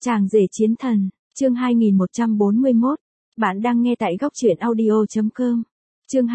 Chàng rể chiến thần, chương 2141. Bạn đang nghe tại góc truyện audio.com. Chương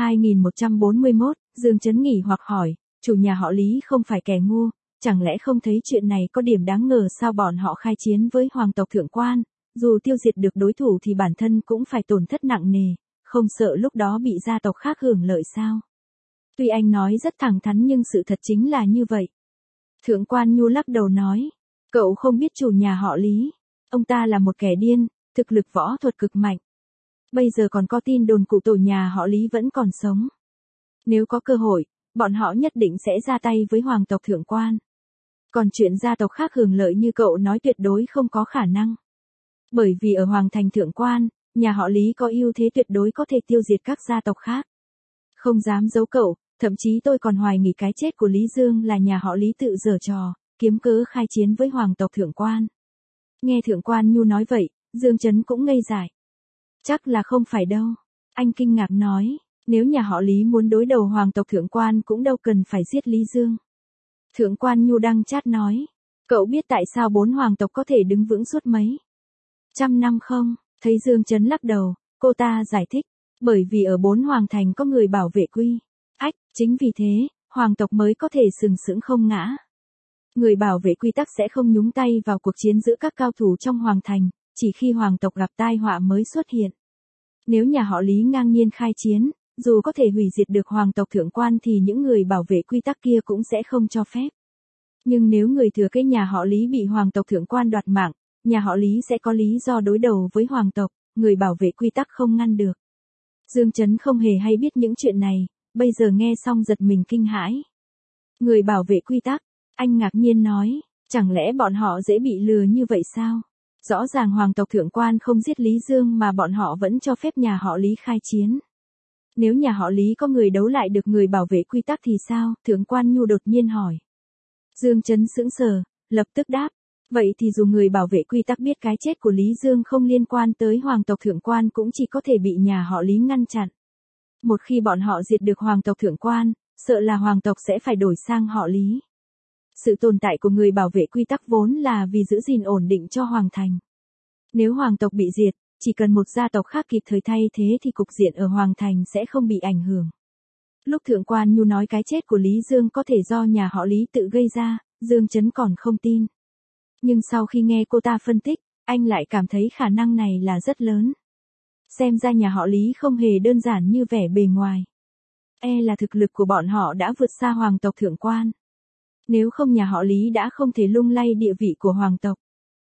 2141, Dương Chấn nghỉ hoặc hỏi, chủ nhà họ Lý không phải kẻ ngu, chẳng lẽ không thấy chuyện này có điểm đáng ngờ sao bọn họ khai chiến với hoàng tộc thượng quan, dù tiêu diệt được đối thủ thì bản thân cũng phải tổn thất nặng nề, không sợ lúc đó bị gia tộc khác hưởng lợi sao? Tuy anh nói rất thẳng thắn nhưng sự thật chính là như vậy. Thượng quan Nhu lắc đầu nói, cậu không biết chủ nhà họ Lý, ông ta là một kẻ điên, thực lực võ thuật cực mạnh. Bây giờ còn có tin đồn cụ tổ nhà họ Lý vẫn còn sống. Nếu có cơ hội, bọn họ nhất định sẽ ra tay với hoàng tộc thượng quan. Còn chuyện gia tộc khác hưởng lợi như cậu nói tuyệt đối không có khả năng. Bởi vì ở hoàng thành thượng quan, nhà họ Lý có ưu thế tuyệt đối có thể tiêu diệt các gia tộc khác. Không dám giấu cậu, thậm chí tôi còn hoài nghi cái chết của Lý Dương là nhà họ Lý tự giở trò, kiếm cớ khai chiến với hoàng tộc thượng quan. Nghe thượng quan Nhu nói vậy, Dương Chấn cũng ngây dại. Chắc là không phải đâu. Anh kinh ngạc nói, nếu nhà họ Lý muốn đối đầu hoàng tộc thượng quan cũng đâu cần phải giết Lý Dương. Thượng quan Nhu đăng chát nói, cậu biết tại sao 4 hoàng tộc có thể đứng vững suốt mấy trăm năm không? Thấy Dương Chấn lắc đầu, cô ta giải thích, bởi vì ở 4 hoàng thành có người bảo vệ quy. Ách, chính vì thế, hoàng tộc mới có thể sừng sững không ngã. Người bảo vệ quy tắc sẽ không nhúng tay vào cuộc chiến giữa các cao thủ trong hoàng thành, chỉ khi hoàng tộc gặp tai họa mới xuất hiện. Nếu nhà họ Lý ngang nhiên khai chiến, dù có thể hủy diệt được hoàng tộc thượng quan thì những người bảo vệ quy tắc kia cũng sẽ không cho phép. Nhưng nếu người thừa kế nhà họ Lý bị hoàng tộc thượng quan đoạt mạng, nhà họ Lý sẽ có lý do đối đầu với hoàng tộc, người bảo vệ quy tắc không ngăn được. Dương Chấn không hề hay biết những chuyện này, bây giờ nghe xong giật mình kinh hãi. Người bảo vệ quy tắc, anh ngạc nhiên nói, chẳng lẽ bọn họ dễ bị lừa như vậy sao? Rõ ràng hoàng tộc thượng quan không giết Lý Dương mà bọn họ vẫn cho phép nhà họ Lý khai chiến. Nếu nhà họ Lý có người đấu lại được người bảo vệ quy tắc thì sao? Thượng quan Nhu đột nhiên hỏi. Dương Chấn sững sờ, lập tức đáp. Vậy thì dù người bảo vệ quy tắc biết cái chết của Lý Dương không liên quan tới hoàng tộc thượng quan cũng chỉ có thể bị nhà họ Lý ngăn chặn. Một khi bọn họ diệt được hoàng tộc thượng quan, sợ là hoàng tộc sẽ phải đổi sang họ Lý. Sự tồn tại của người bảo vệ quy tắc vốn là vì giữ gìn ổn định cho hoàng thành. Nếu hoàng tộc bị diệt, chỉ cần một gia tộc khác kịp thời thay thế thì cục diện ở hoàng thành sẽ không bị ảnh hưởng. Lúc thượng quan Nhu nói cái chết của Lý Dương có thể do nhà họ Lý tự gây ra, Dương Chấn còn không tin. Nhưng sau khi nghe cô ta phân tích, anh lại cảm thấy khả năng này là rất lớn. Xem ra nhà họ Lý không hề đơn giản như vẻ bề ngoài. Là thực lực của bọn họ đã vượt xa hoàng tộc thượng quan. Nếu không nhà họ Lý đã không thể lung lay địa vị của hoàng tộc.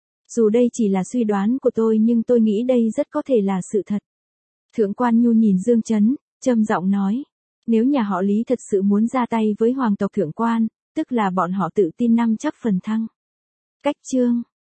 Dù đây chỉ là suy đoán của tôi nhưng tôi nghĩ đây rất có thể là sự thật. Thượng quan Nhu nhìn Dương Chấn, trầm giọng nói. Nếu nhà họ Lý thật sự muốn ra tay với hoàng tộc thượng quan, tức là bọn họ tự tin 5 chắc phần thắng. Cách chương